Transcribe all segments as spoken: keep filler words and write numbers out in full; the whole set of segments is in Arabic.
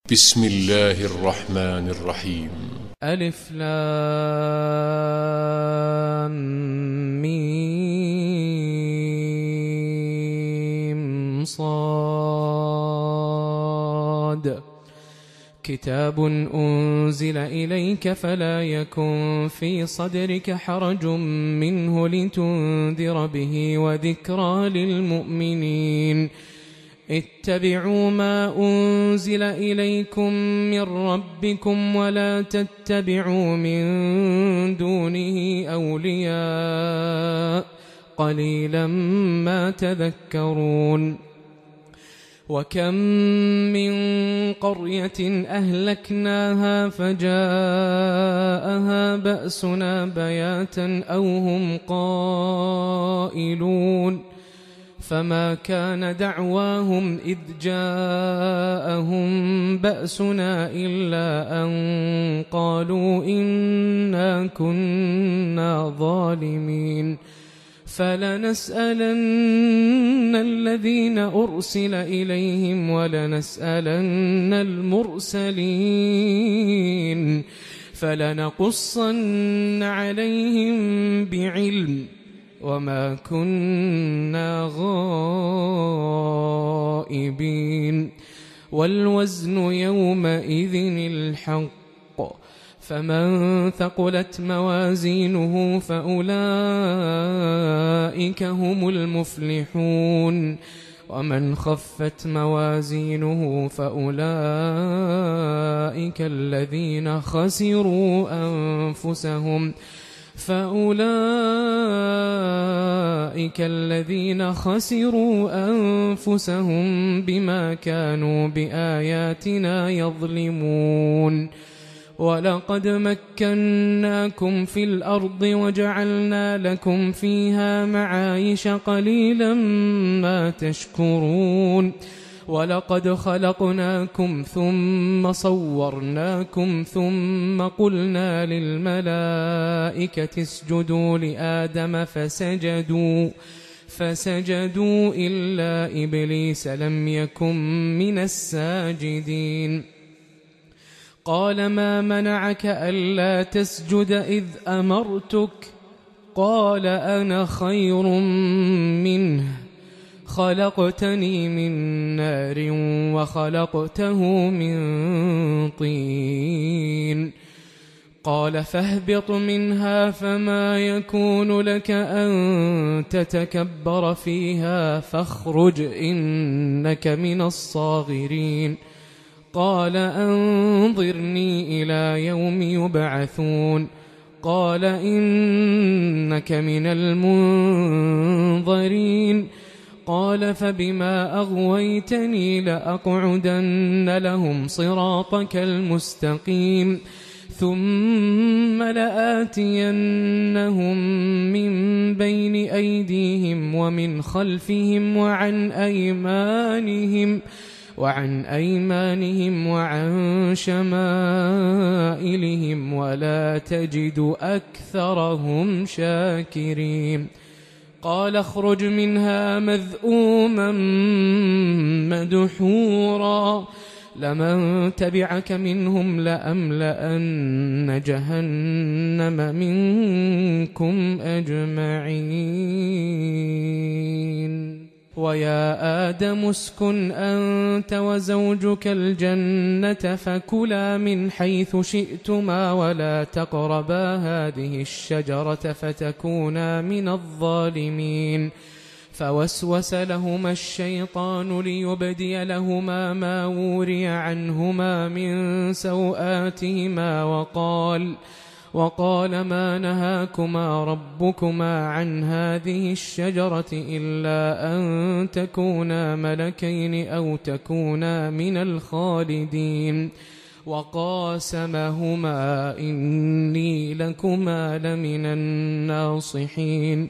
بسم الله الرحمن الرحيم. ألف لام ميم صاد كتاب أنزل إليك فلا يكن في صدرك حرج منه لتنذر به وذكرى للمؤمنين. اتبعوا ما أنزل إليكم من ربكم ولا تتبعوا من دونه أولياء قليلا ما تذكرون. وكم من قرية أهلكناها فجاءها بأسنا بياتا أو هم قائلون فما كان دعواهم إذ جاءهم بأسنا إلا أن قالوا إنا كنا ظالمين. فلنسألن الذين أرسل إليهم ولنسألن المرسلين فلنقصن عليهم بعلم وما كنا غائبين. والوزن يومئذ الحق فمن ثقلت موازينه فأولئك هم المفلحون ومن خفت موازينه فأولئك الذين خسروا أنفسهم فأولئك الذين خسروا أنفسهم بما كانوا بآياتنا يظلمون. ولقد مكناكم في الأرض وجعلنا لكم فيها معايش قليلا ما تشكرون. ولقد خلقناكم ثم صورناكم ثم قلنا للملائكة اسجدوا لآدم فسجدوا فسجدوا إلا إبليس لم يكن من الساجدين. قال ما منعك ألا تسجد إذ أمرتك؟ قال أنا خير منه خلقتني من نار وخلقته من طين. قال فاهبط منها فما يكون لك أن تتكبر فيها فاخرج إنك من الصاغرين. قال أنظرني إلى يوم يبعثون. قال إنك من المنظرين. قال فبما أغويتني لأقعدن لهم صراطك المستقيم ثم لآتينهم من بين أيديهم ومن خلفهم وعن أيمانهم وعن أيمانهم وعن شمائلهم ولا تجد أكثرهم شاكرين. قال اخرج منها مذءوما مدحورا لمن تبعك منهم لأملأن جهنم منكم أجمعين. ويا آدم اسكن أنت وزوجك الجنة فكلا من حيث شئتما ولا تقربا هذه الشجرة فتكونا من الظالمين. فوسوس لهما الشيطان ليبدي لهما ما وري عنهما من سوآتهما وقال وقال ما نهاكما ربكما عن هذه الشجرة إلا أن تكونا ملكين أو تكونا من الخالدين. وقاسمهما إني لكما لمن الناصحين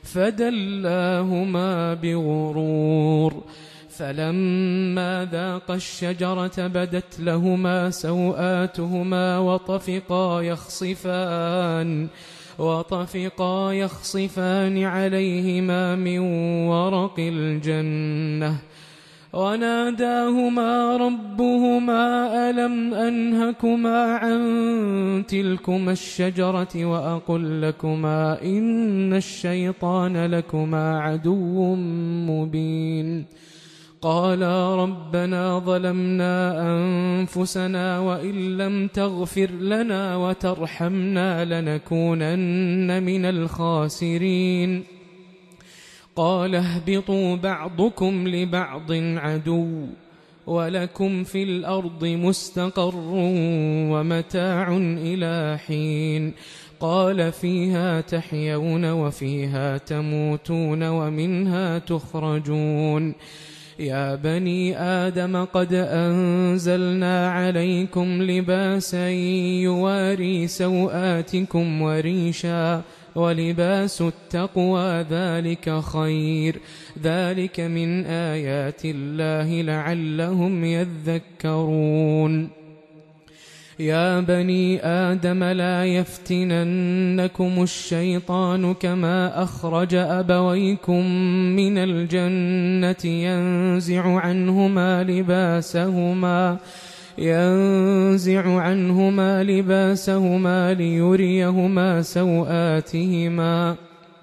فدلاهما بغرور. فلما ذاقا الشجرة بدت لهما سوآتهما وطفقا يخصفان وطفقا يخصفان عليهما من ورق الجنة وناداهما ربهما ألم أنهكما عن تلكما الشجرة وأقل لكما إن الشيطان لكما عدو مبين قالا ربنا ظلمنا أنفسنا وإن لم تغفر لنا وترحمنا لنكونن من الخاسرين قال اهبطوا بعضكم لبعض عدو ولكم في الأرض مستقر ومتاع إلى حين قال فيها تحيون وفيها تموتون ومنها تخرجون يا بني آدم قد أنزلنا عليكم لباسا يواري سوآتكم وريشا ولباس التقوى ذلك خير ذلك من آيات الله لعلهم يذكرون يا بني آدم لا يفتننكم الشيطان كما أخرج أبويكم من الجنة ينزع عنهما لباسهما ينزع عنهما لباسهما ليريهما سوآتهما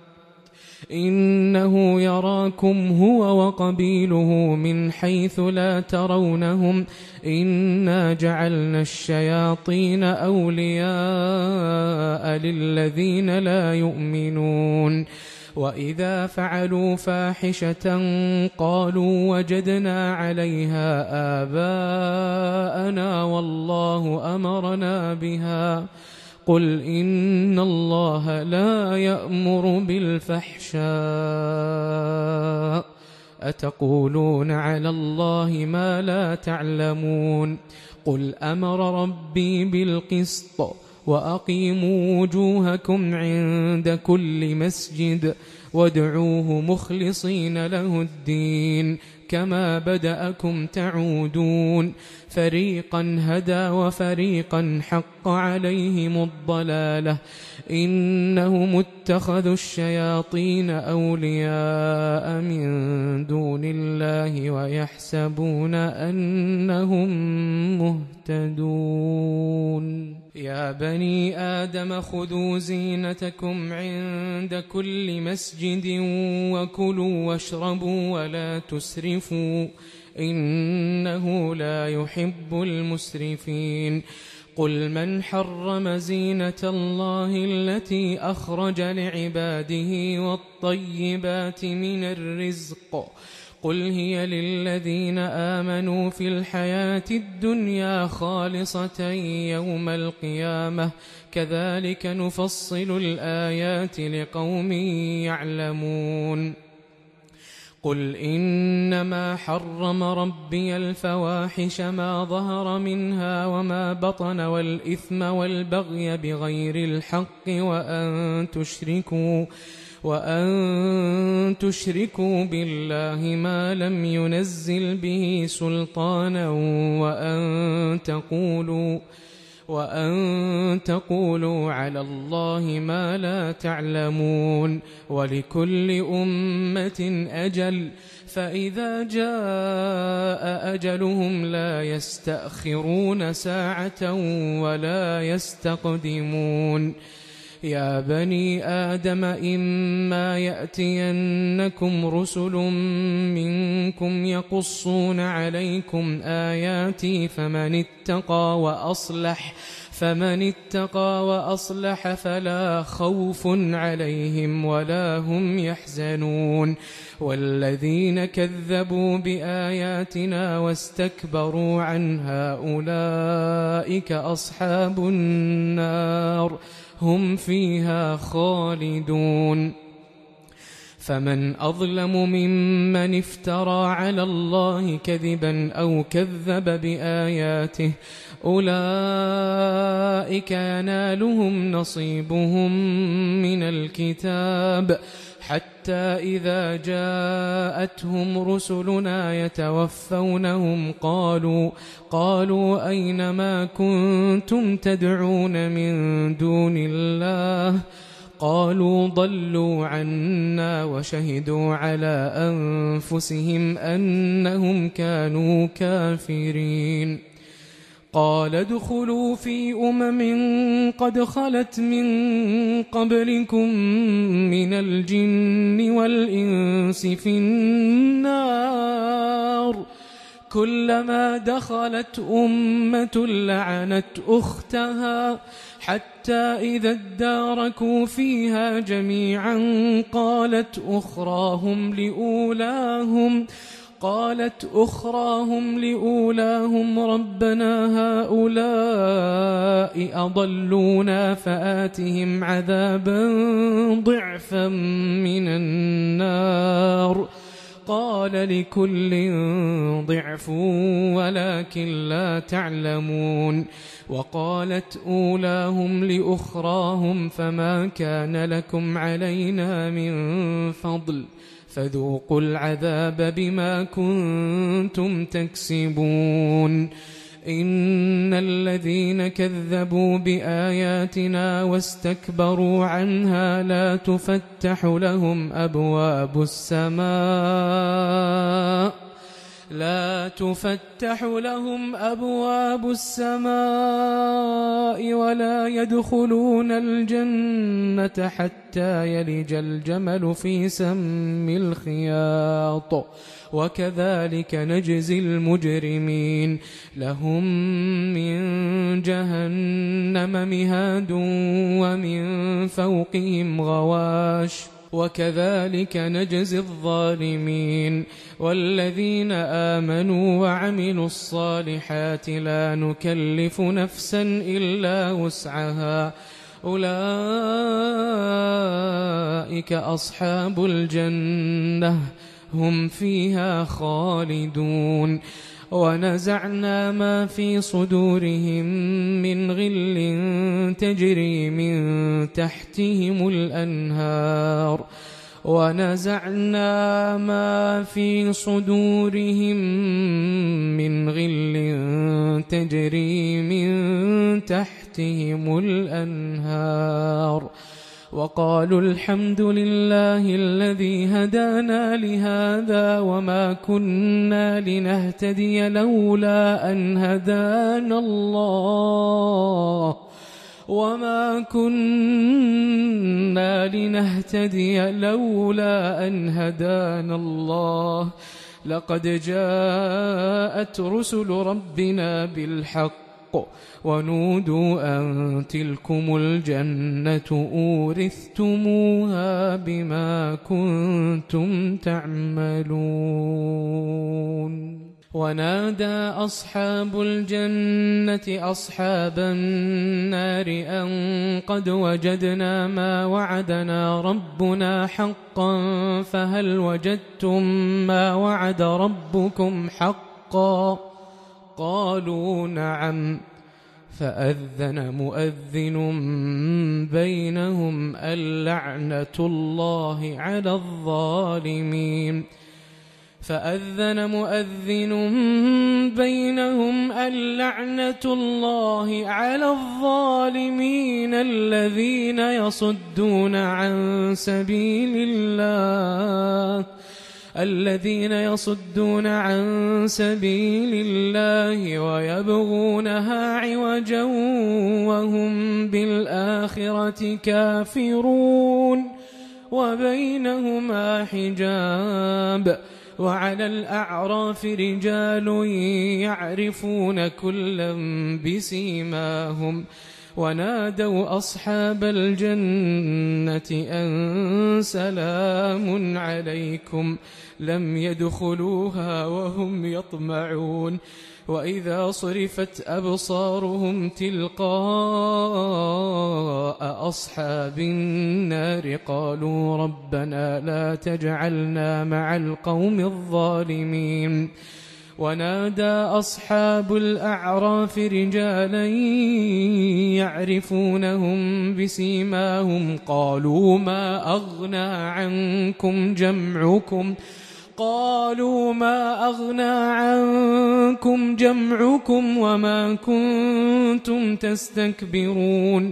إنه يراكم هو وقبيله من حيث لا ترونهم إنا جعلنا الشياطين أولياء للذين لا يؤمنون وإذا فعلوا فاحشة قالوا وجدنا عليها آباءنا والله أمرنا بها قل إن الله لا يأمر بالفحشاء أتقولون على الله ما لا تعلمون قل أمر ربي بالقسط وأقيموا وجوهكم عند كل مسجد وادعوه مخلصين له الدين كما بدأكم تعودون فريقا هدى وفريقا حق عليهم الضلالة إنهم اتخذوا الشياطين أولياء من دون الله ويحسبون أنهم مهتدون يا بني آدم خذوا زينتكم عند كل مسجد وكلوا واشربوا ولا تسرفوا إنه لا يحب المسرفين قل من حرم زينة الله التي أخرج لعباده والطيبات من الرزق قل هي للذين آمنوا في الحياة الدنيا خالصة يوم القيامة كذلك نفصل الآيات لقوم يعلمون قل إنما حرم ربي الفواحش ما ظهر منها وما بطن والإثم والبغي بغير الحق وأن تشركوا وأن تشركوا بالله ما لم ينزل به سلطانا وأن تقولوا وأن تقولوا على الله ما لا تعلمون ولكل أمة أجل فإذا جاء أجلهم لا يستأخرون ساعة ولا يستقدمون يا بني آدم إما يأتينكم رسل منكم يقصون عليكم آياتي فمن اتقى وأصلح فمن اتقى وأصلح فلا خوف عليهم ولا هم يحزنون والذين كذبوا بآياتنا واستكبروا عنها أولئك أصحاب النار هم فيها خالدون فمن أظلم ممن افترى على الله كذبا أو كذب بآياته أولئك ينالهم نصيبهم من الكتاب حتى إذا جاءتهم رسلنا يتوفونهم قالوا قالوا أين ما كنتم تدعون من دون الله قالوا ضلوا عنا وشهدوا على أنفسهم أنهم كانوا كافرين قال ادخلوا في أمم قد خلت من قبلكم من الجن والإنس في النار كلما دخلت أمة لعنت أختها حتى إذا اداركوا فيها جميعا قالت أخراهم لأولاهم قالت أخراهم لأولاهم ربنا هؤلاء أضلونا فآتهم عذابا ضعفا من النار قال لكل ضعف ولكن لا تعلمون وقالت أولاهم لأخراهم فما كان لكم علينا من فضل فذوقوا العذاب بما كنتم تكسبون إن الذين كذبوا بآياتنا واستكبروا عنها لا تفتح لهم أبواب السماء لا تفتح لهم أبواب السماء ولا يدخلون الجنة حتى يلج الجمل في سم الخياط وكذلك نجزي المجرمين لهم من جهنم مهاد ومن فوقهم غواش وكذلك نجزي الظالمين والذين آمنوا وعملوا الصالحات لا نكلف نفسا إلا وسعها أولئك أصحاب الجنة هم فيها خالدون ونزعنا ما في صدورهم من غل تجري من تحتهم الأنهار ونزعنا ما في صدورهم من غل تجري من تحتهم الأنهار وقالوا الحمد لله الذي هدانا لهذا وما كنا لنهتدي لولا أن هدانا الله وما كنا لنهتدي لولا أن هدانا الله لقد جاءت رسل ربنا بالحق ونودوا أن تلكم الجنة أورثتموها بما كنتم تعملون ونادى أصحاب الجنة أصحاب النار أن قد وجدنا ما وعدنا ربنا حقا فهل وجدتم ما وعد ربكم حقا قالوا نعم فأذن مؤذن بينهم اللعنة الله على الظالمين فأذن مؤذن بينهم اللعنة الله على الظالمين الذين يصدون عن سبيل الله الذين يصدون عن سبيل الله ويبغونها عوجا وهم بالآخرة كافرون وبينهما حجاب وعلى الأعراف رجال يعرفون كلا بسيماهم ونادوا أصحاب الجنة أن سلام عليكم لم يدخلوها وهم يطمعون وإذا صرفت أبصارهم تلقاء أصحاب النار قالوا ربنا لا تجعلنا مع القوم الظالمين ونادى أصحاب الأعراف رجالا يعرفونهم بسيماهم قالوا ما أغنى عنكم جمعكم قالوا ما أغنى عنكم جمعكم وما كنتم تستكبرون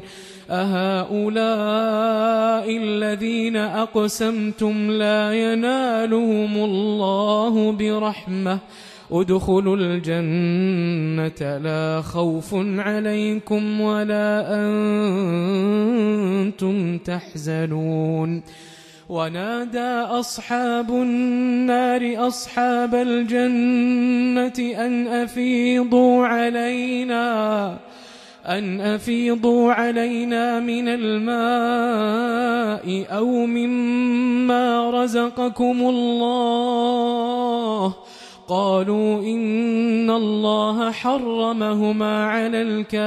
أهؤلاء الذين أقسمتم لا ينالهم الله برحمة ادخلوا الجنة لا خوف عليكم ولا أنتم تحزنون ونادى أصحاب النار أصحاب الجنة أن أفيضوا علينا أن أفيضوا علينا من الماء أو مما رزقكم الله قالوا إن الله حرمهما على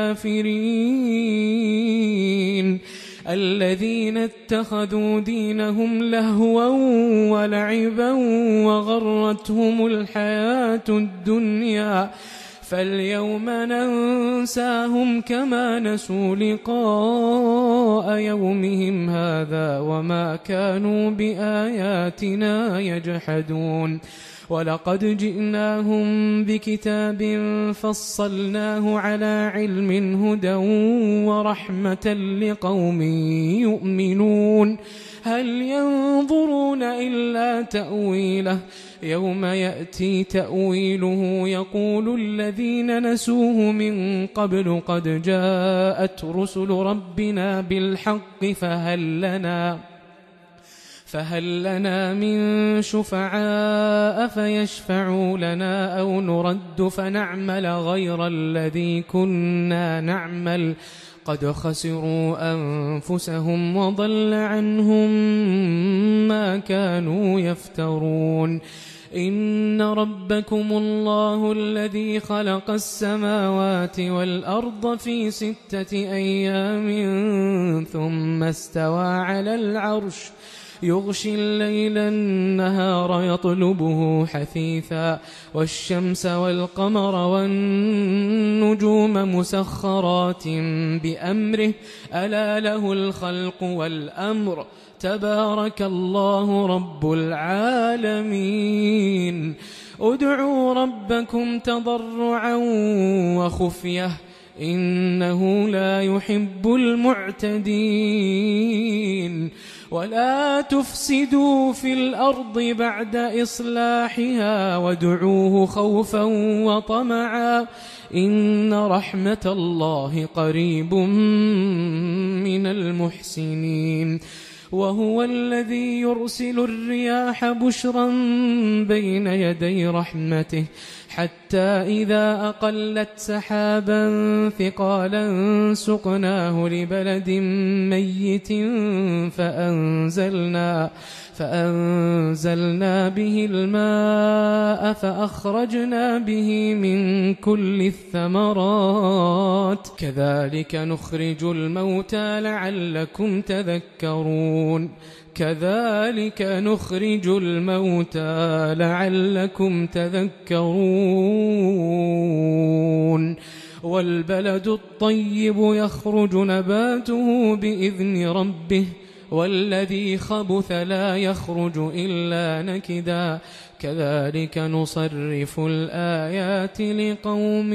الكافرين الذين اتخذوا دينهم لهوا ولعبا وغرتهم الحياة الدنيا فاليوم ننساهم كما نسوا لقاء يومهم هذا وما كانوا بآياتنا يجحدون ولقد جئناهم بكتاب فصلناه على علم هدى ورحمة لقوم يؤمنون هل ينظرون إلا تأويله يوم يأتي تأويله يقول الذين نسوه من قبل قد جاءت رسل ربنا بالحق فهل لنا فهل لنا من شفعاء فيشفعوا لنا أو نرد فنعمل غير الذي كنا نعمل قد خسروا أنفسهم وضل عنهم ما كانوا يفترون إن ربكم الله الذي خلق السماوات والأرض في ستة أيام ثم استوى على العرش يغشي الليل النهار يطلبه حثيثا والشمس والقمر والنجوم مسخرات بأمره ألا له الخلق والأمر تبارك الله رب العالمين ادعوا ربكم تضرعا وخفية إنه لا يحب المعتدين ولا تفسدوا في الأرض بعد إصلاحها وادعوه خوفا وطمعا إن رحمة الله قريب من المحسنين وهو الذي يرسل الرياح بشرا بين يدي رحمته حتى إذا أقلت سحابا ثقالا سقناه لبلد ميت فأنزلنا فأنزلنا به الماء فأخرجنا به من كل الثمرات كذلك نخرج الموتى لعلكم تذكرون كذلك نخرج الموتى لعلكم تذكرون والبلد الطيب يخرج نباته بإذن ربه والذي خبث لا يخرج إلا نكدا كذلك نصرف الآيات لقوم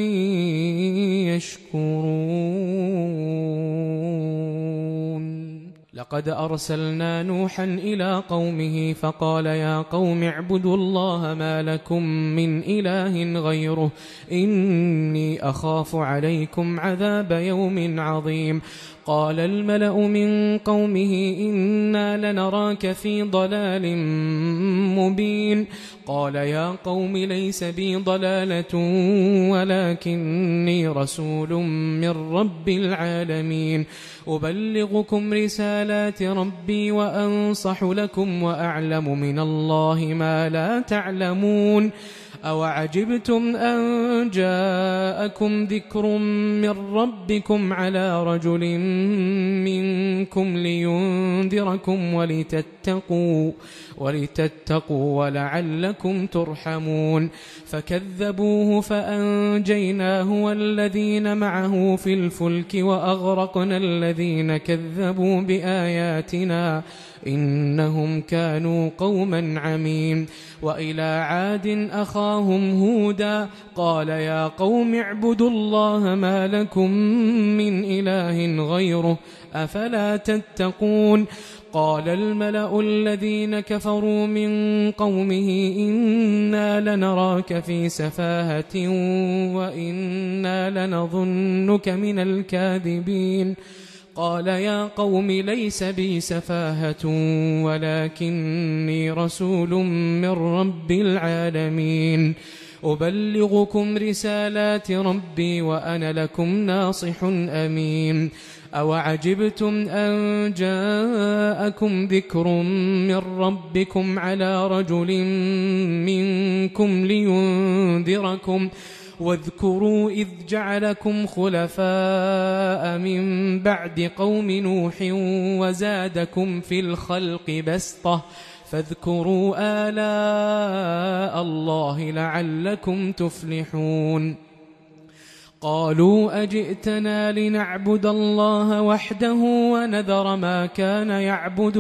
يشكرون لقد أرسلنا نوحا إلى قومه فقال يا قوم اعبدوا الله ما لكم من إله غيره إني أخاف عليكم عذاب يوم عظيم قال الملأ من قومه إنا لنراك في ضلال مبين قال يا قوم ليس بي ضلالة ولكني رسول من رب العالمين أبلغكم رسالات ربي وأنصح لكم وأعلم من الله ما لا تعلمون أوعجبتم أن جاءكم ذكر من ربكم على رجل منكم لينذركم ولتتقوا ولتتقوا ولعلكم ترحمون فكذبوه فأنجيناه والذين معه في الفلك وأغرقنا الذين كذبوا بآياتنا إنهم كانوا قوما عمين. وإلى عاد أخاهم هودا قال يا قوم اعبدوا الله ما لكم من إله غيره أفلا تتقون. قال الملأ الذين كفروا من قومه إنا لنراك في سفاهة وإنا لنظنك من الكاذبين. قال يا قوم ليس بي سفاهة ولكني رسول من رب العالمين أبلغكم رسالات ربي وأنا لكم ناصح أمين. أوعجبتم أن جاءكم ذكر من ربكم على رجل منكم لينذركم واذكروا إذ جعلكم خلفاء من بعد قوم نوح وزادكم في الخلق بسطة فاذكروا آلاء الله لعلكم تفلحون. قالوا أجئتنا لنعبد الله وحده ونذر ما كان يعبد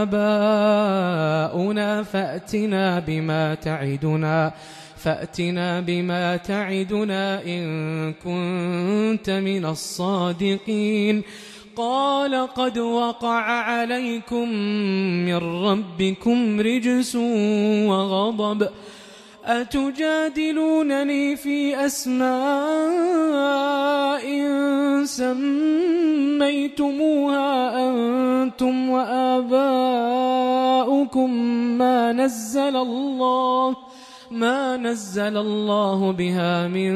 آباؤنا فأتنا بما تعدنا فأتنا بما تعدنا إن كنت من الصادقين. قال قد وقع عليكم من ربكم رجس وغضب أتجادلونني في أسماء سميتموها أنتم وآباؤكم ما نزل الله ما نزل الله بها من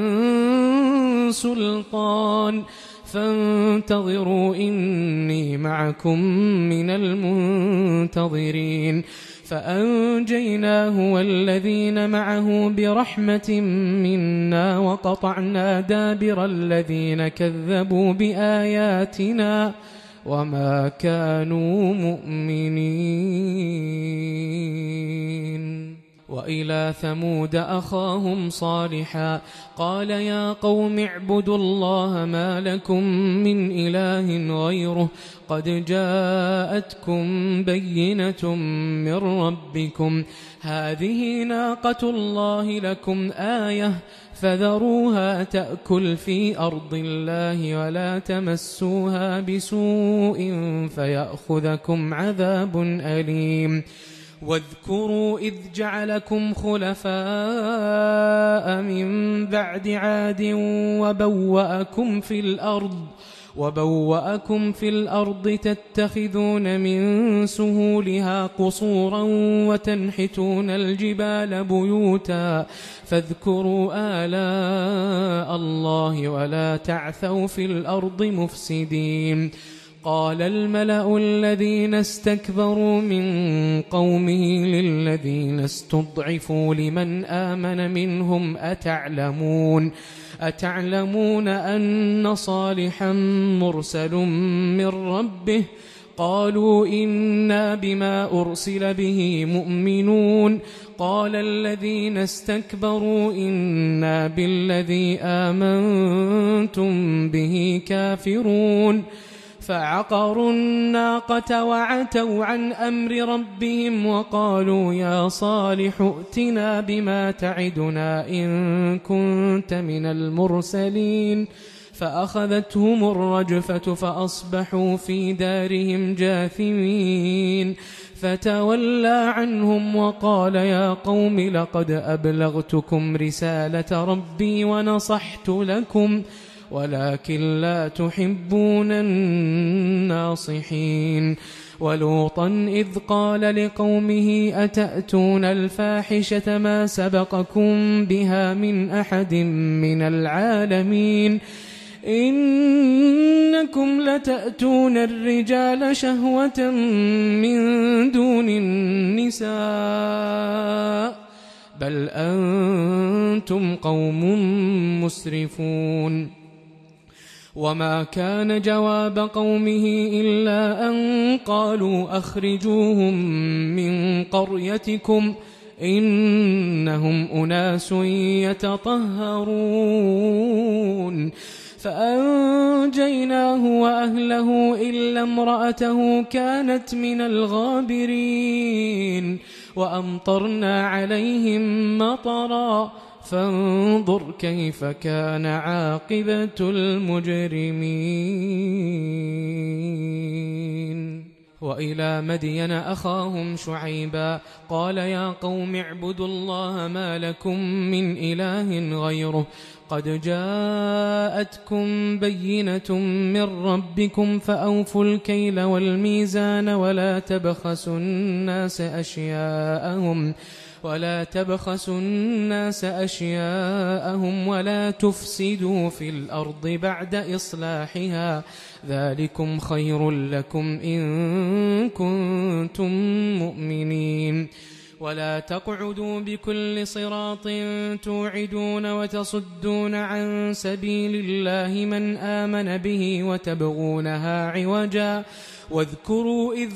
سلطان فانتظروا إني معكم من المنتظرين. فأنجيناه والذين معه برحمة منا وقطعنا دابر الذين كذبوا بآياتنا وما كانوا مؤمنين. وإلى ثمود أخاهم صالحا قال يا قوم اعبدوا الله ما لكم من إله غيره قد جاءتكم بينة من ربكم هذه ناقة الله لكم آية فذروها تأكل في أرض الله ولا تمسوها بسوء فيأخذكم عذاب أليم. واذكروا إذ جعلكم خلفاء من بعد عاد وبوأكم في الأرض وبوأكم في الأرض تتخذون من سهولها قصورا وتنحتون الجبال بيوتا فاذكروا آلاء الله ولا تعثوا في الأرض مفسدين. قال الملأ الذين استكبروا من قومه للذين استضعفوا لمن آمن منهم أتعلمون أتعلمون أن صالحا مرسل من ربه قالوا إنا بما أرسل به مؤمنون. قال الذين استكبروا إنا بالذي آمنتم به كافرون. فعقروا الناقة وعتوا عن أمر ربهم وقالوا يا صالح ائتنا بما تعدنا إن كنت من المرسلين. فأخذتهم الرجفة فأصبحوا في دارهم جاثمين. فتولى عنهم وقال يا قوم لقد أبلغتكم رسالة ربي ونصحت لكم ولكن لا تحبون الناصحين. ولوطا إذ قال لقومه أتأتون الفاحشة ما سبقكم بها من أحد من العالمين إنكم لتأتون الرجال شهوة من دون النساء بل أنتم قوم مسرفون. وما كان جواب قومه إلا أن قالوا أخرجوهم من قريتكم إنهم أناس يتطهرون. فأنجيناه وأهله إلا امرأته كانت من الغابرين وأمطرنا عليهم مطرا فانظر كيف كان عاقبة المجرمين. وإلى مدين أخاهم شعيبا قال يا قوم اعبدوا الله ما لكم من إله غيره قد جاءتكم بينة من ربكم فأوفوا الكيل والميزان ولا تبخسوا الناس أشياءهم ولا تبخسوا الناس أشياءهم ولا تفسدوا في الأرض بعد إصلاحها ذلكم خير لكم إن كنتم مؤمنين. ولا تقعدوا بكل صراط توعدون وتصدون عن سبيل الله من آمن به وتبغونها عوجا واذكروا إذ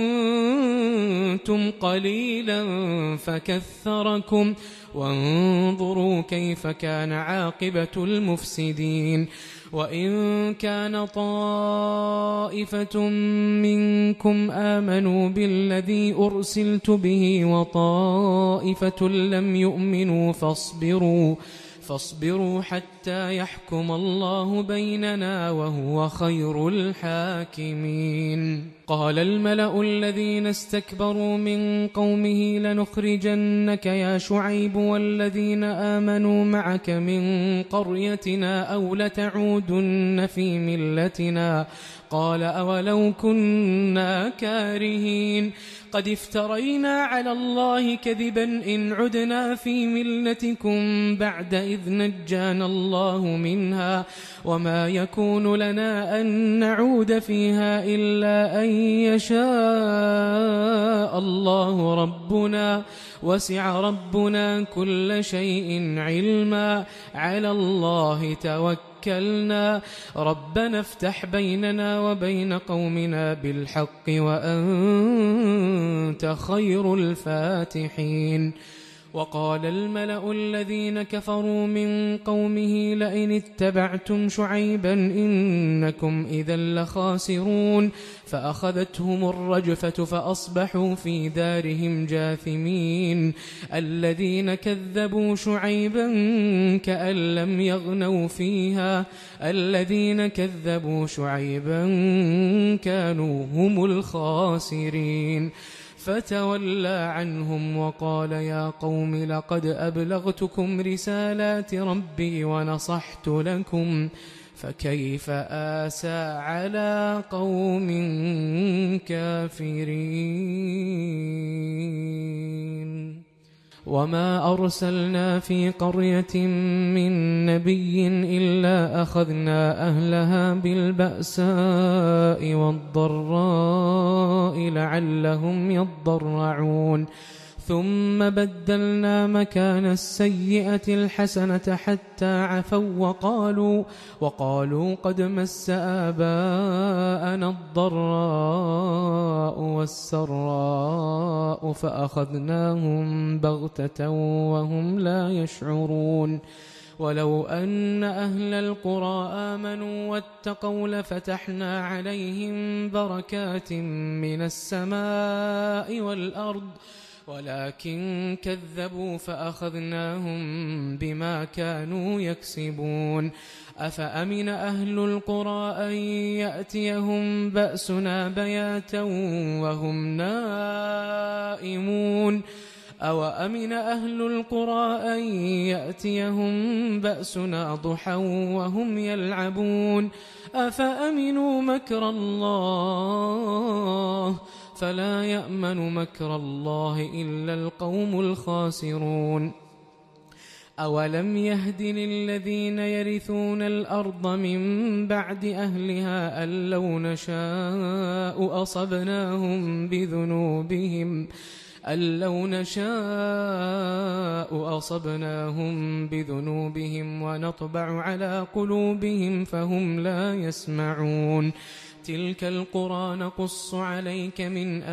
كنتم قليلا فكثركم وانظروا كيف كان عاقبة المفسدين. وإن كان طائفة منكم آمنوا بالذي أرسلت به وطائفة لم يؤمنوا فاصبروا فاصبروا حتى يحكم الله بيننا وهو خير الحاكمين. قال الملأ الذين استكبروا من قومه لنخرجنك يا شعيب والذين آمنوا معك من قريتنا أو لتعودن في ملتنا قال أولو كنا كارهين قد افترينا على الله كذبا إن عدنا في ملتكم بعد إذ نجانا الله منها وما يكون لنا أن نعود فيها إلا أن يشاء الله ربنا وسع ربنا كل شيء علما على الله توكلنا ربنا افتح بيننا وبين قومنا بالحق وأنت خير الفاتحين. وقال الملأ الذين كفروا من قومه لئن اتبعتم شعيبا إنكم إذا لخاسرون فأخذتهم الرجفة فأصبحوا في دارهم جاثمين. الذين كذبوا شعيبا كأن لم يغنوا فيها الذين كذبوا شعيبا كانوا هم الخاسرين. فتولى عنهم وقال يا قوم لقد أبلغتكم رسالات ربي ونصحت لكم فكيف آسى على قوم كافرين. وما أرسلنا في قرية من نبي إلا أخذنا أهلها بالبأساء والضراء لعلهم يضرعون ثم بدلنا مكان السيئة الحسنة حتى عفوا وقالوا, وقالوا قد مس آباءنا الضراء والسراء فأخذناهم بغتة وهم لا يشعرون. ولو أن أهل القرى آمنوا واتقوا لفتحنا عليهم بركات من السماء والأرض ولكن كذبوا فأخذناهم بما كانوا يكسبون. أفأمن أهل القرى أن يأتيهم بأسنا بياتا وهم نائمون أو أمن أهل القرى أن يأتيهم بأسنا ضحى وهم يلعبون أفأمنوا مكر الله فلا يأمن مكر الله إلا القوم الخاسرون. أولم يهد للذين يرثون الأرض من بعد أهلها أن لو نشاء أصبناهم بذنوبهم أن لو نشاء أصبناهم بذنوبهم ونطبع على قلوبهم فهم لا يسمعون تلك القرى نقص عليك من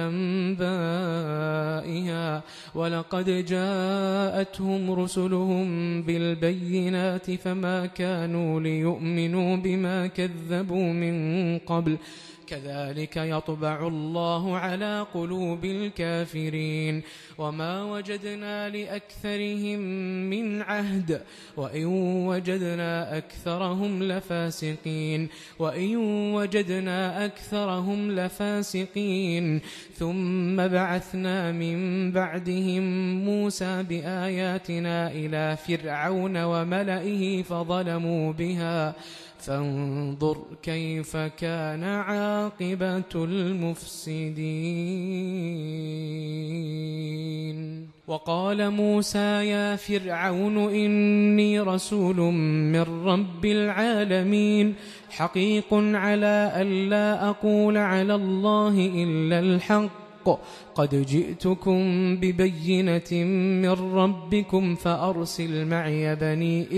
أنبائها ولقد جاءتهم رسلهم بالبينات فما كانوا ليؤمنوا بما كذبوا من قبل كذلك يطبع الله على قلوب الكافرين وما وجدنا لأكثرهم من عهد وإن وجدنا أكثرهم لفاسقين وإن وجدنا أكثرهم لفاسقين ثم بعثنا من بعدهم موسى بآياتنا إلى فرعون وملئه فظلموا بها فانظر كيف كان عاقبة المفسدين. وقال موسى يا فرعون إني رسول من رب العالمين حقيق على ألا أقول على الله إلا الحق قد جئتكم ببينة من ربكم فأرسل معي بني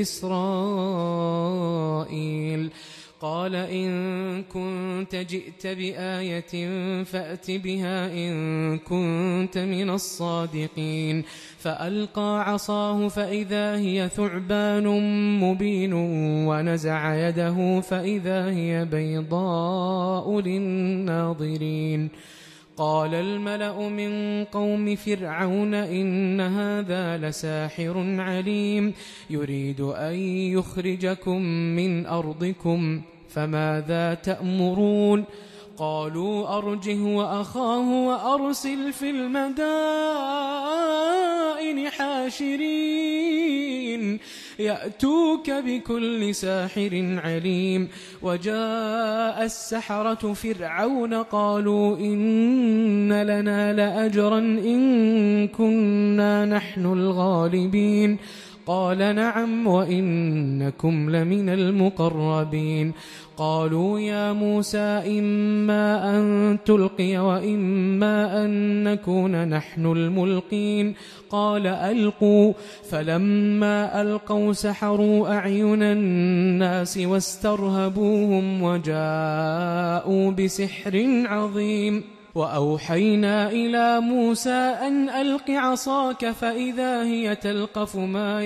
إسرائيل قال إن كنت جئت بآية فأت بها إن كنت من الصادقين فألقى عصاه فإذا هي ثعبان مبين ونزع يده فإذا هي بيضاء للناظرين قال الملأ من قوم فرعون إن هذا لساحر عليم يريد أن يخرجكم من أرضكم فماذا تأمرون قالوا أرجه وأخاه وأرسل في المدائن حاشرين يأتوك بكل ساحر عليم وجاء السحرة فرعون قالوا إن لنا لأجرا إن كنا نحن الغالبين قال نعم وإنكم لمن المقربين قالوا يا موسى إما أن تلقي وإما أن نكون نحن الملقين قال ألقوا فلما ألقوا سحروا أعين الناس واسترهبوهم وجاءوا بسحر عظيم وأوحينا إلى موسى أن ألق عصاك فإذا هي تلقف ما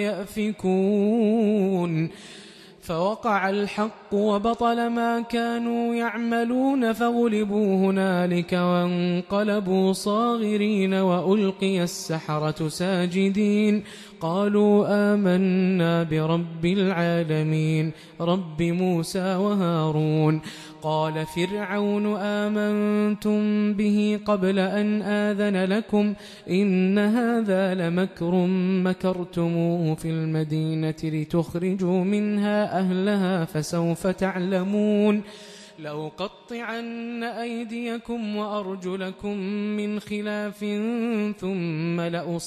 يأفكون فوقع الحق وبطل ما كانوا يعملون فغلبوا هنالك وانقلبوا صاغرين وألقي السحرة ساجدين قالوا آمنا برب العالمين رب موسى وهارون قال فرعون آمنتم به قبل أن آذن لكم إن هذا لمكر مكرتموه في المدينة لتخرجوا منها أهلها فسوف تعلمون لو قطعن أيديكم وأرجلكم من خلاف ثم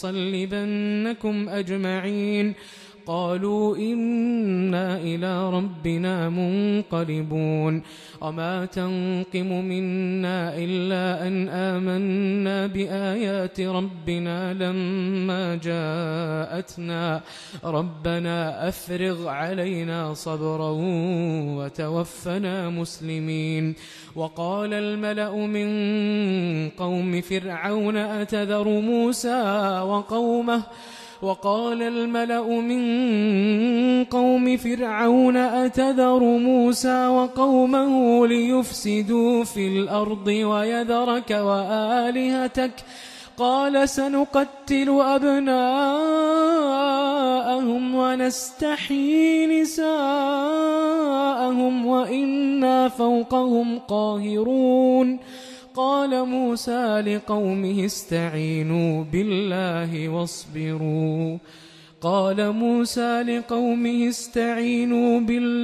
لأصلبنكم أجمعين قالوا إنا إلى ربنا منقلبون وما تنقم منا إلا أن آمنا بآيات ربنا لما جاءتنا ربنا أفرغ علينا صبرا وتوفنا مسلمين وقال الملأ من قوم فرعون أتذر موسى وقومه وقال الملأ من قوم فرعون أتذر موسى وقومه ليفسدوا في الأرض ويذرك وآلهتك قال سنقتل أبناءهم ونستحيي نساءهم وإنا فوقهم قاهرون قال موسى لقومه استعينوا بالله واصبروا قال موسى لقومه استعينوا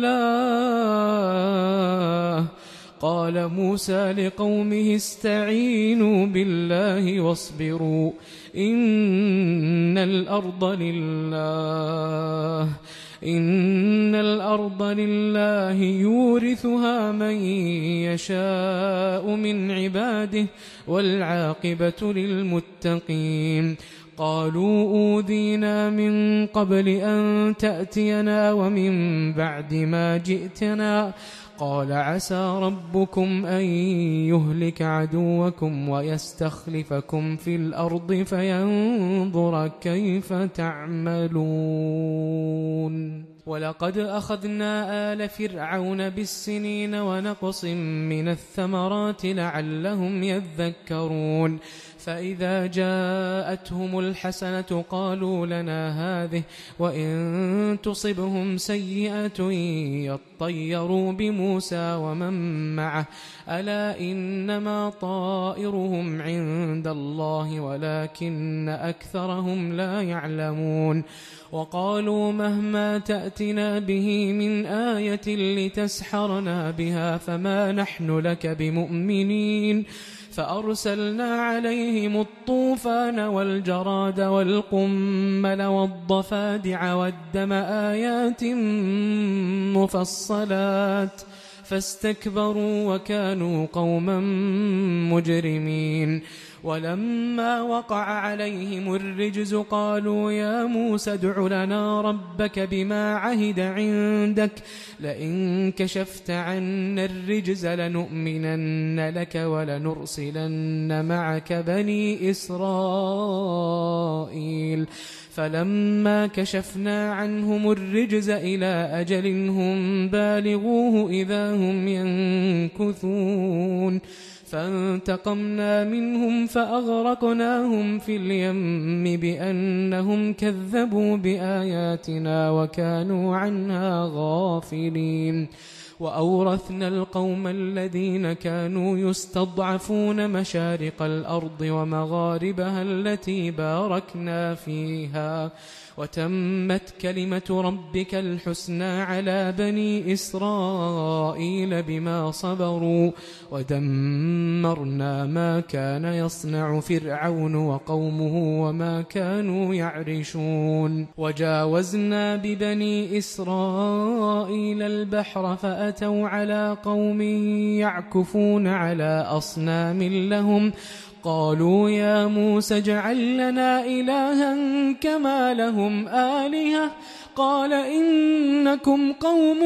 بالله قال موسى لقومه استعينوا بالله واصبروا إن الأرض لله إن الأرض لله يورثها من يشاء من عباده والعاقبة للمتقين قالوا أوذينا من قبل أن تأتينا ومن بعد ما جئتنا قال عسى ربكم أن يهلك عدوكم ويستخلفكم في الأرض فينظر كيف تعملون ولقد أخذنا آل فرعون بالسنين ونقص من الثمرات لعلهم يذكرون فإذا جاءتهم الحسنة قالوا لنا هذه وإن تصبهم سيئة يطيروا بموسى ومن معه ألا إنما طائرهم عند الله ولكن أكثرهم لا يعلمون وقالوا مهما تأتنا به من آية لتسحرنا بها فما نحن لك بمؤمنين فأرسلنا عليهم الطوفان والجراد والقمل والضفادع والدم آيات مفصلات فاستكبروا وكانوا قوما مجرمين ولما وقع عليهم الرجز قالوا يا موسى ادع لنا ربك بما عهد عندك لئن كشفت عنا الرجز لنؤمنن لك ولنرسلن معك بني إسرائيل فلما كشفنا عنهم الرجز إلى أجل هم بالغوه إذا هم ينكثون فانتقمنا منهم فأغرقناهم في اليم بأنهم كذبوا بآياتنا وكانوا عنها غافلين وأورثنا القوم الذين كانوا يستضعفون مشارق الأرض ومغاربها التي باركنا فيها وتمت كلمة ربك الحسنى على بني إسرائيل بما صبروا ودمرنا ما كان يصنع فرعون وقومه وما كانوا يعرشون وجاوزنا ببني إسرائيل البحر فأتوا على قوم يعكفون على أصنام لهم قالوا يا موسى اجعل لنا إلها كما لهم آلهة قال إنكم قوم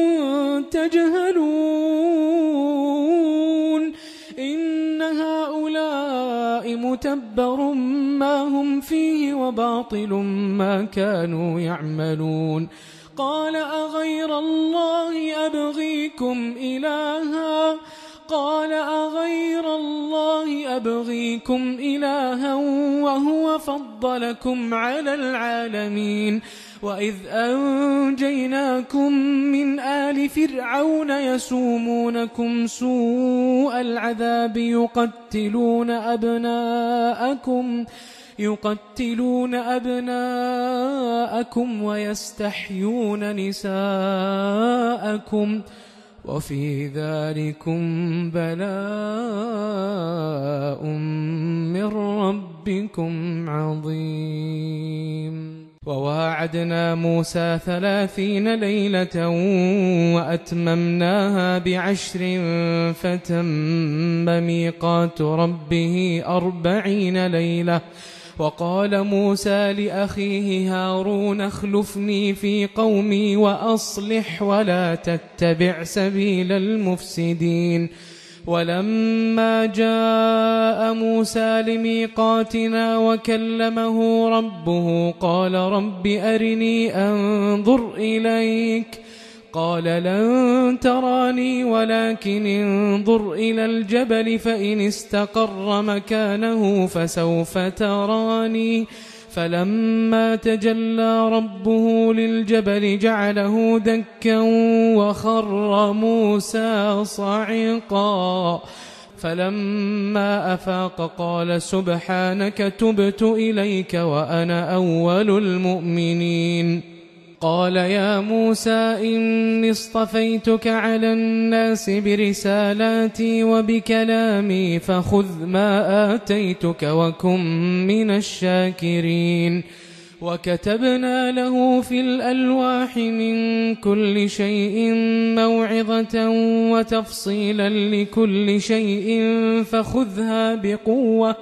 تجهلون إن هؤلاء متبر ما هم فيه وباطل ما كانوا يعملون قال أغير الله أبغيكم إلها قال أغير الله أبغيكم إلها وهو فضلكم على العالمين وإذ أنجيناكم من آل فرعون يسومونكم سوء العذاب يقتلون أبناءكم يقتلون أبناءكم ويستحيون نساءكم وفي ذلكم بلاء من ربكم عظيم وواعدنا موسى ثلاثين ليلة وأتممناها بعشر فتم ميقات ربه أربعين ليلة وقال موسى لأخيه هارون اخلفني في قومي وأصلح ولا تتبع سبيل المفسدين ولما جاء موسى لميقاتنا وكلمه ربه قال رب أرني أنظر إليك قال لن تراني ولكن انظر إلى الجبل فإن استقر مكانه فسوف تراني فلما تجلى ربه للجبل جعله دكا وخر موسى صعقا فلما أفاق قال سبحانك تبت إليك وأنا أول المؤمنين قال يا موسى إني اصطفيتك على الناس برسالاتي وبكلامي فخذ ما آتيتك وكن من الشاكرين وكتبنا له في الألواح من كل شيء موعظة وتفصيلا لكل شيء فخذها بقوة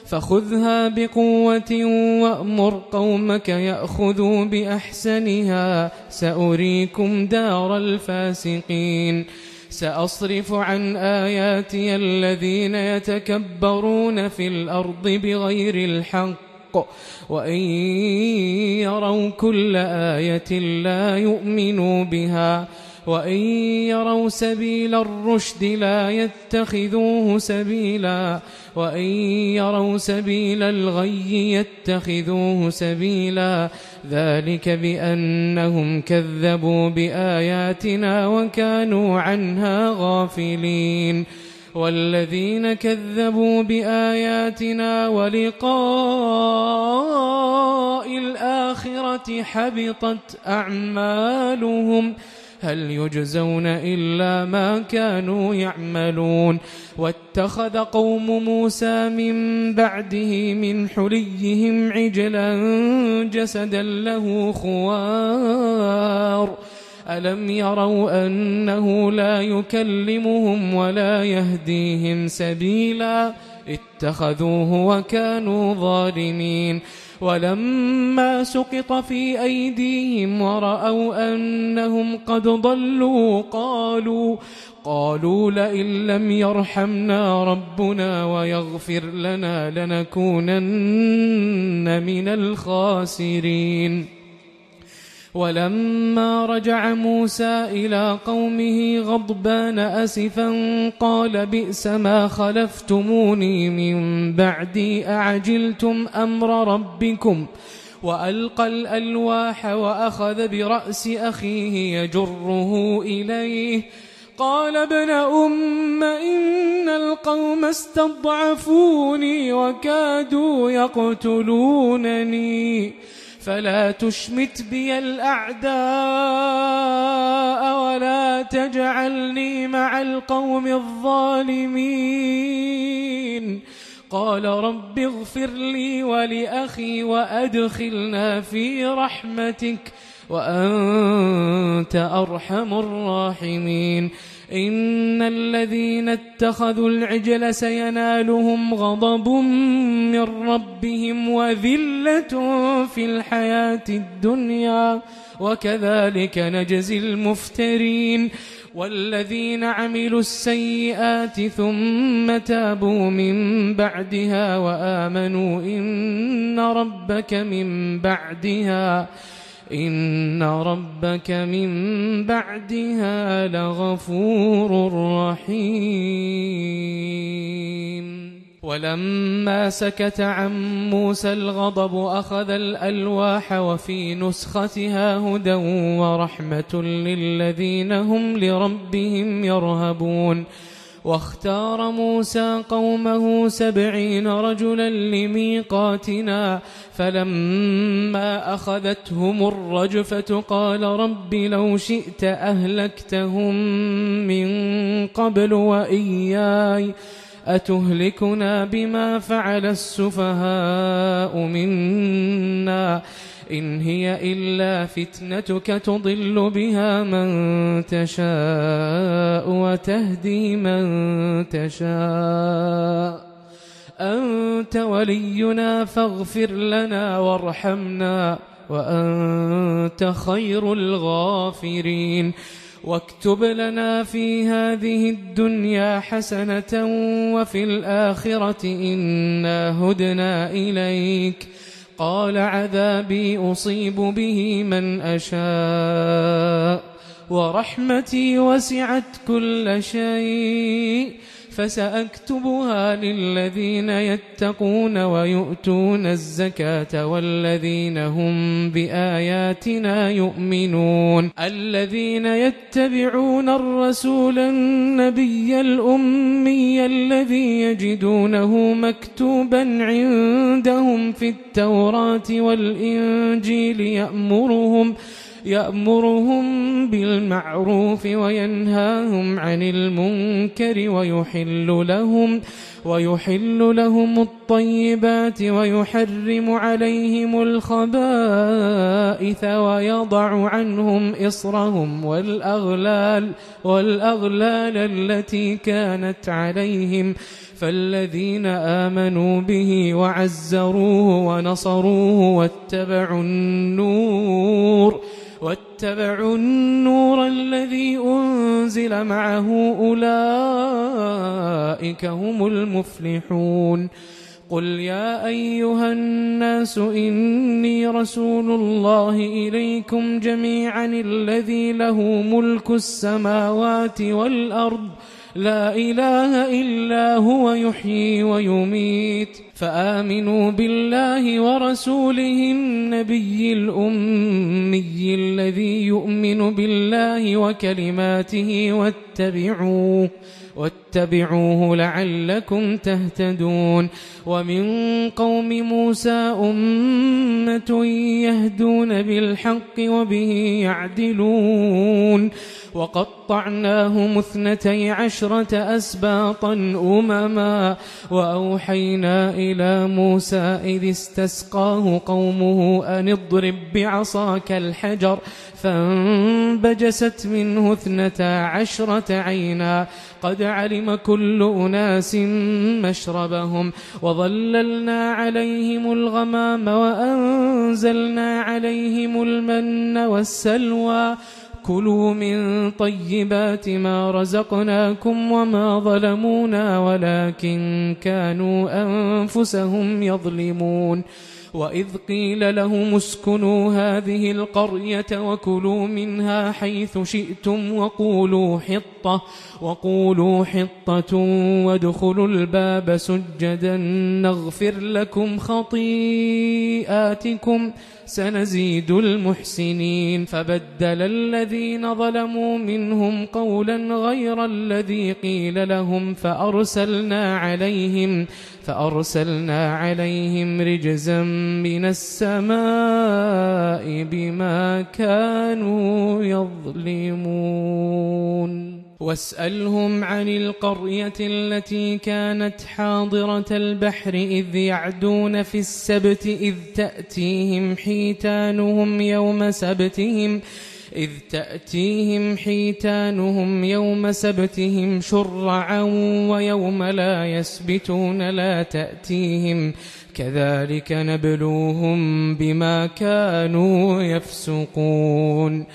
فخذها بقوة وأمر قومك يأخذوا بأحسنها سأريكم دار الفاسقين سأصرف عن آياتي الذين يتكبرون في الأرض بغير الحق وإن يروا كل آية لا يؤمنوا بها وإن يروا سبيل الرشد لا يتخذوه سبيلا وإن يروا سبيل الغي يتخذوه سبيلا ذلك بأنهم كذبوا بآياتنا وكانوا عنها غافلين والذين كذبوا بآياتنا ولقاء الآخرة حبطت أعمالهم هل يجزون إلا ما كانوا يعملون واتخذ قوم موسى من بعده من حليهم عجلا جسدا له خوار ألم يروا أنه لا يكلمهم ولا يهديهم سبيلا اتخذوه وكانوا ظالمين ولما سقط في أيديهم ورأوا أنهم قد ضلوا قالوا قالوا لئن لم يرحمنا ربنا ويغفر لنا لنكونن من الخاسرين ولما رجع موسى إلى قومه غضبان أسفا قال بئس ما خلفتموني من بعدي أعجلتم أمر ربكم وألقى الألواح وأخذ برأس أخيه يجره إليه قال ابن أم إن القوم استضعفوني وكادوا يقتلونني فلا تشمت بي الأعداء ولا تجعلني مع القوم الظالمين قال رب اغفر لي ولأخي وأدخلنا في رحمتك وأنت أرحم الراحمين إن الذين اتخذوا العجل سينالهم غضب من ربهم وذلة في الحياة الدنيا وكذلك نجزي المفترين والذين عملوا السيئات ثم تابوا من بعدها وآمنوا إن ربك من بعدها إن ربك من بعدها لغفور رحيم ولما سكت عن موسى الغضب أخذ الألواح وفي نسختها هدى ورحمة للذين هم لربهم يرهبون واختار موسى قومه سبعين رجلا لميقاتنا فلما أخذتهم الرجفة قال رب لو شئت أهلكتهم من قبل وإياي أتهلكنا بما فعل السفهاء منا إن هي إلا فتنتك تضل بها من تشاء وتهدي من تشاء أنت ولينا فاغفر لنا وارحمنا وأنت خير الغافرين واكتب لنا في هذه الدنيا حسنة وفي الآخرة إنا هدنا إليك قال عذابي أصيب به من أشاء ورحمتي وسعت كل شيء فسأكتبها للذين يتقون ويؤتون الزكاة والذين هم بآياتنا يؤمنون الذين يتبعون الرسول النبي الأمي الذي يجدونه مكتوبا عندهم في التوراة والإنجيل يأمرهم يأمرهم بالمعروف وينهاهم عن المنكر ويحل لهم ويحل لهم الطيبات ويحرم عليهم الخبائث ويضع عنهم إصرهم والأغلال والأغلال التي كانت عليهم فالذين آمنوا به وعزروه ونصروه واتبعوا النور واتبعوا النور الذي أنزل معه أولئك هم المفلحون. قل يا أيها الناس إني رسول الله إليكم جميعا الذي له ملك السماوات والأرض لا إله إلا هو يحيي ويميت فآمنوا بالله ورسوله النبي الأمي الذي يؤمن بالله وكلماته واتبعوه واتبعوه لعلكم تهتدون. ومن قوم موسى أمة يهدون بالحق وبه يعدلون وقطعناهم اثنتي عشرة أسباطا أمما وأوحينا إلى موسى إذ استسقاه قومه أن اضرب بعصاك الحجر فانبجست منه اثنتا عشرة عينا قد علم كل أناس مشربهم وظللنا عليهم الغمام وأنزلنا عليهم المن والسلوى كلوا من طيبات ما رزقناكم وما ظلمونا ولكن كانوا أنفسهم يظلمون. وإذ قيل لهم اسكنوا هذه القرية وكلوا منها حيث شئتم وقولوا حطة وقولوا حطة وادخلوا الباب سجدا نغفر لكم خطيئاتكم سنزيد المحسنين. فبدل الذين ظلموا منهم قولا غير الذي قيل لهم فأرسلنا عليهم فأرسلنا عليهم رجزا من السماء بما كانوا يظلمون. واسألهم عن القرية التي كانت حاضرة البحر إذ يعدون في السبت إذ تأتيهم حيتانهم يوم سبتهم إذ تأتيهم حيتانهم يوم سبتهم شرعا ويوم لا يسبتون لا تأتيهم كذلك نبلوهم بما كانوا يفسقون.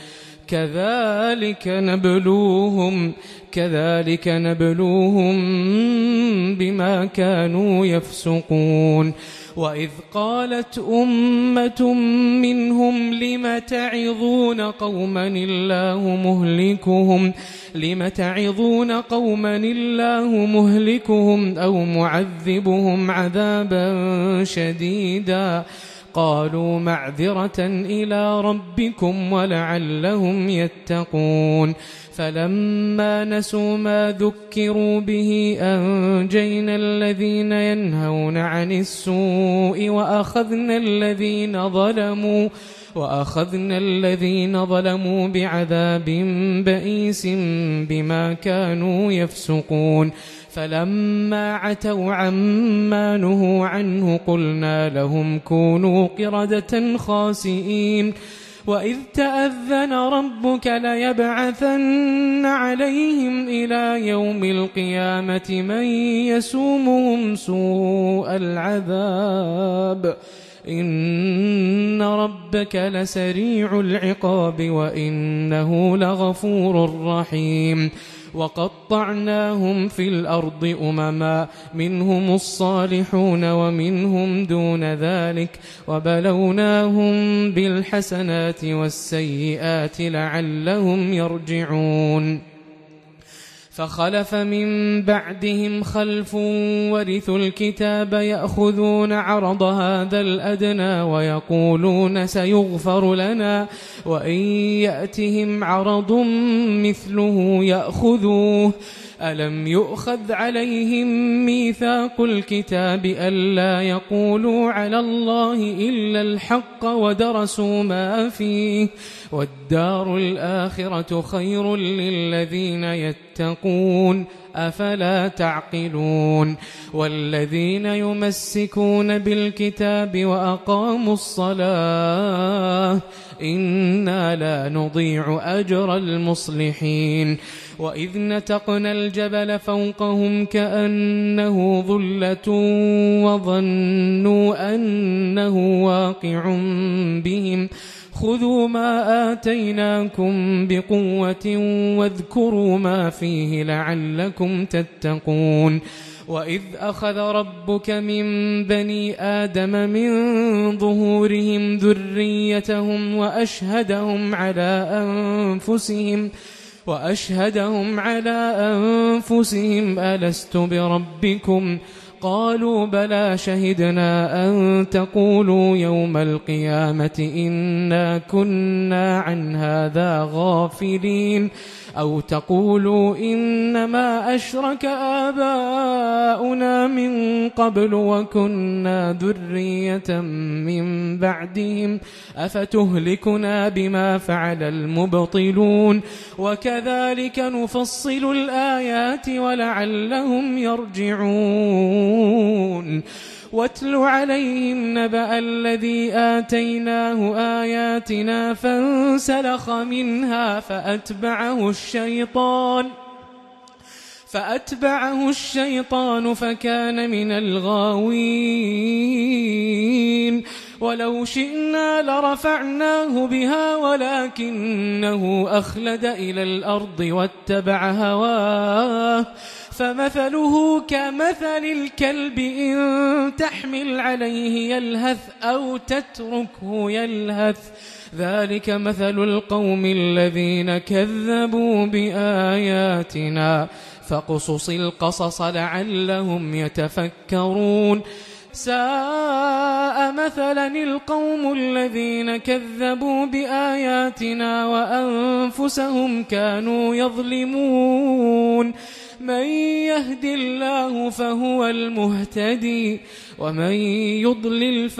كذلك نبلوهم كذلك نبلوهم بما كانوا يفسقون. وإذ قالت أمة منهم لم تعظون قوما الله مهلكهم لم تعظون قوما الله مهلكهم أو معذبهم عذابا شديدا قالوا معذرة إلى ربكم ولعلهم يتقون. فلما نسوا ما ذكروا به أنجينا الذين ينهون عن السوء وأخذنا الذين ظلموا وأخذنا الذين ظلموا بعذاب بئيس بما كانوا يفسقون. فلما عتوا عما نهوا عنه قلنا لهم كونوا قردة خاسئين. وإذ تأذن ربك ليبعثن عليهم إلى يوم القيامة من يسومهم سوء العذاب إن ربك لسريع العقاب وإنه لغفور رحيم. وقطعناهم في الأرض أمما منهم الصالحون ومنهم دون ذلك وبلوناهم بالحسنات والسيئات لعلهم يرجعون. فخلف من بعدهم خلف ورثوا الكتاب يأخذون عرض هذا الأدنى ويقولون سيغفر لنا وإن يأتهم عرض مثله يأخذوه ألم يؤخذ عليهم ميثاق الكتاب ألا يقولوا على الله إلا الحق ودرسوا ما فيه والدار الآخرة خير للذين يتقون أفلا تعقلون والذين يمسكون بالكتاب وأقاموا الصلاة إنا لا نضيع أجر المصلحين وإذ نتقنا الجبل فوقهم كأنه ظلة وظنوا أنه واقع بهم خذوا ما آتيناكم بقوة واذكروا ما فيه لعلكم تتقون وإذ أخذ ربك من بني آدم من ظهورهم ذريتهم وأشهدهم على أنفسهم وأشهدهم على أنفسهم ألست بربكم قالوا بلى شهدنا أن تقولوا يوم القيامة إنا كنا عن هذا غافلين أو تقولوا إنما أشرك آباؤنا من قبل وكنا ذرية من بعدهم أفتهلكنا بما فعل المبطلون وكذلك نفصل الآيات ولعلهم يرجعون واتل عليهم نبأ الذي آتيناه آياتنا فانسلخ منها فأتبعه الشيطان فأتبعه الشيطان فكان من الغاوين ولو شئنا لرفعناه بها ولكنه أخلد إلى الأرض واتبع هواه فمثله كمثل الكلب إن تحمل عليه يلهث أو تتركه يلهث ذلك مثل القوم الذين كذبوا بآياتنا فاقصص القصص لعلهم يتفكرون ساء مثلا القوم الذين كذبوا بآياتنا وأنفسهم كانوا يظلمون من يهد الله فهو المهتدي ومن يضلل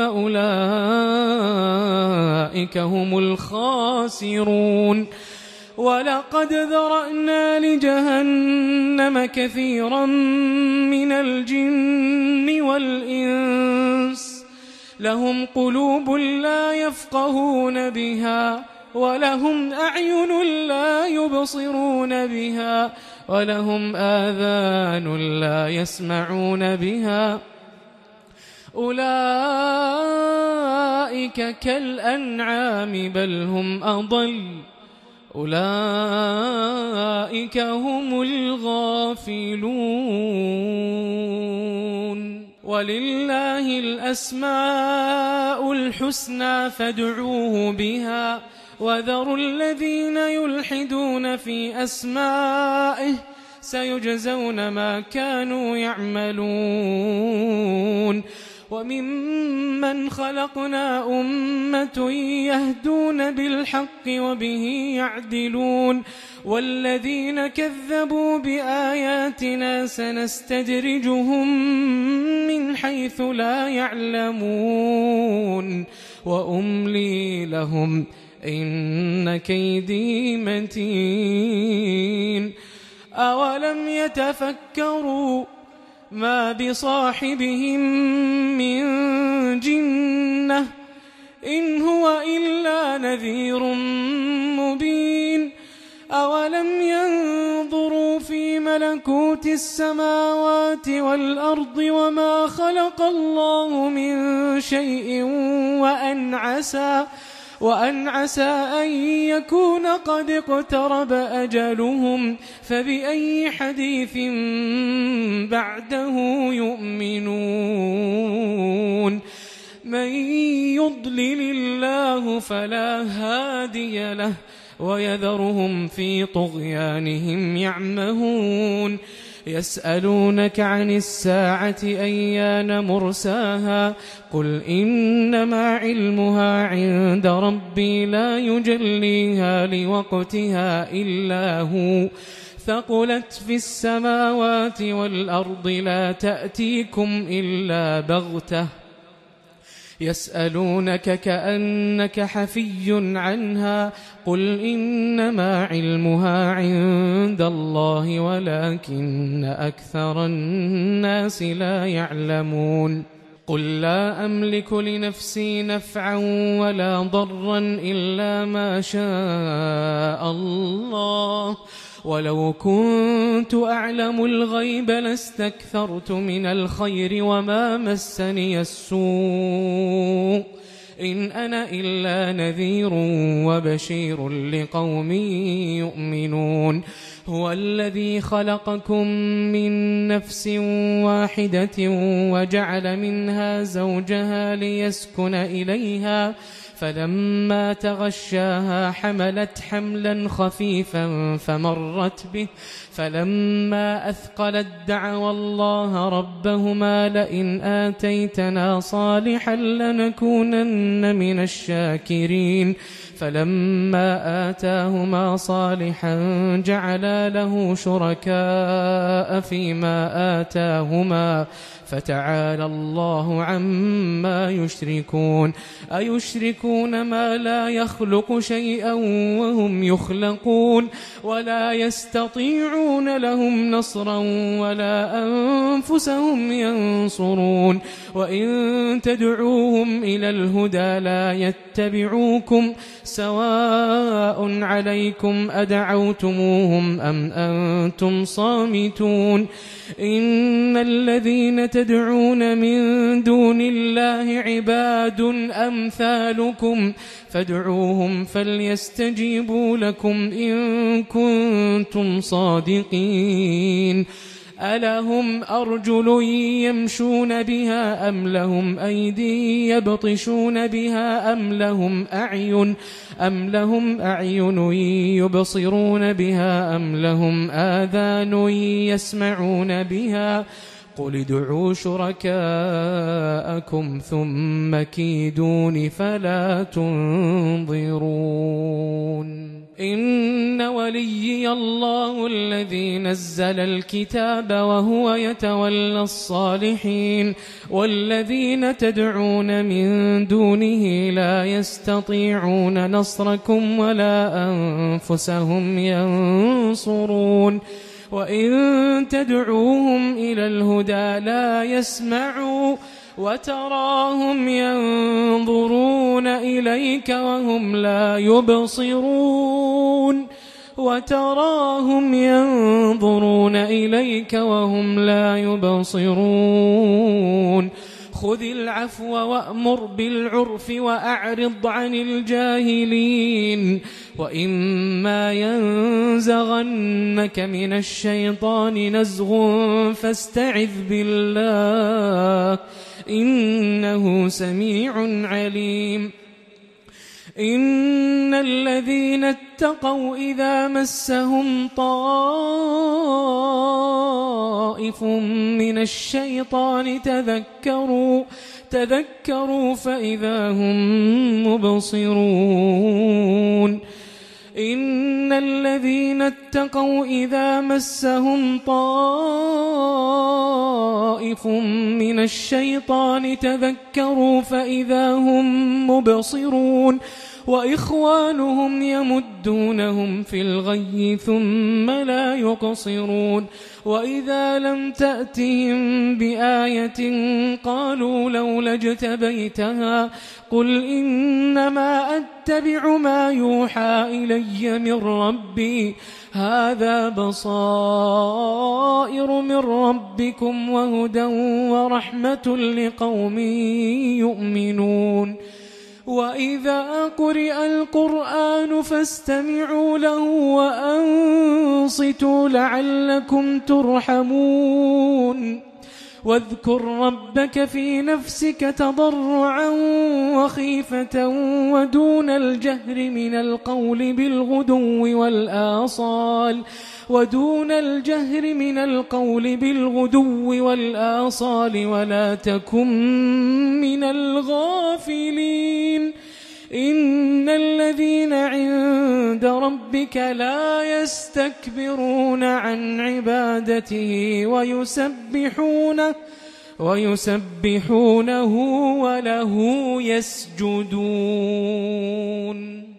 فأولئك هم الخاسرون ولقد ذرأنا لجهنم كثيرا من الجن والإنس لهم قلوب لا يفقهون بها ولهم أعين لا يبصرون بها ولهم آذان لا يسمعون بها أولئك كالأنعام بل هم أضل أولئك هم الغافلون ولله الأسماء الحسنى فادعوه بها وذروا الذين يلحدون في أسمائه سيجزون ما كانوا يعملون وممن خلقنا أمة يهدون بالحق وبه يعدلون والذين كذبوا بآياتنا سنستدرجهم من حيث لا يعلمون وأملي لهم إن كيدي متين أولم يتفكروا ما بصاحبهم من جنة إن هو إلا نذير مبين أولم ينظروا في ملكوت السماوات والأرض وما خلق الله من شيء وأن عسى وأن عسى أن يكون قد اقترب أجلهم فبأي حديث بعده يؤمنون من يضلل الله فلا هادي له ويذرهم في طغيانهم يعمهون يسألونك عن الساعة أيان مرساها قل إنما علمها عند ربي لا يجليها لوقتها إلا هو ثقلت في السماوات والأرض لا تأتيكم إلا بغتة يسألونك كأنك حفي عنها قل إنما علمها عند الله ولكن أكثر الناس لا يعلمون قل لا أملك لنفسي نفعا ولا ضرا إلا ما شاء الله ولو كنت أعلم الغيب لاستكثرت من الخير وما مسني السوء إن أنا إلا نذير وبشير لقوم يؤمنون هو الذي خلقكم من نفس واحدة وجعل منها زوجها ليسكن إليها فلما تغشاها حملت حملا خفيفا فمرت به فلما أثقلت دعوا الله ربهما لئن آتيتنا صالحا لنكونن من الشاكرين فلما آتاهما صالحا جعلا له شركاء فيما آتاهما فتعالى الله عما يشركون أيشركون ما لا يخلق شيئا وهم يخلقون ولا يستطيعون لهم نصرا ولا أنفسهم ينصرون وإن تدعوهم إلى الهدى لا يتبعوكم سواء عليكم أدعوتموهم أم أنتم صامتون إن الذين تدعون من دون الله عباد أمثالكم فادعوهم فليستجيبوا لكم إن كنتم صادقين ألهم أرجل يمشون بها أم لهم أيدي يبطشون بها أم لهم أعين أم لهم أعين يبصرون بها أم لهم آذان يسمعون بها قل ادعوا شركاءكم ثم كيدون فلا تنظرون إن وليي الله الذي نزل الكتاب وهو يتولى الصالحين والذين تدعون من دونه لا يستطيعون نصركم ولا أنفسهم ينصرون وإن تدعوهم إلى الهدى لا يسمعوا وتراهم ينظرون إليك وهم لا يبصرون وتراهم ينظرون إليك وهم لا يبصرون خذ العفو وأمر بالعرف وأعرض عن الجاهلين وإما ينزغنك من الشيطان نزغ فاستعذ بالله إنه سميع عليم إن الذين اتقوا إذا مسهم طائف من الشيطان تذكروا تذكروا فإذا هم مبصرون إن الذين اتقوا إذا مسهم طائف من الشيطان تذكروا فإذا هم مبصرون وإخوانهم يمدونهم في الغي ثم لا يقصرون وإذا لم تأتهم بآية قالوا لولا اجتبيتها قل إنما أتبع ما يوحى إلي من ربي هذا بصائر من ربكم وهدى ورحمة لقوم يؤمنون وإذا قرئ القرآن فاستمعوا له وأنصتوا لعلكم ترحمون واذكر ربك في نفسك تضرعا وخيفة ودون الجهر من القول بالغدو والآصال ودون الجهر من القول بالغدو والآصال ولا تكن من الغافلين إن الذين عند ربك لا يستكبرون عن عبادته ويسبحونه ويسبحونه وله يسجدون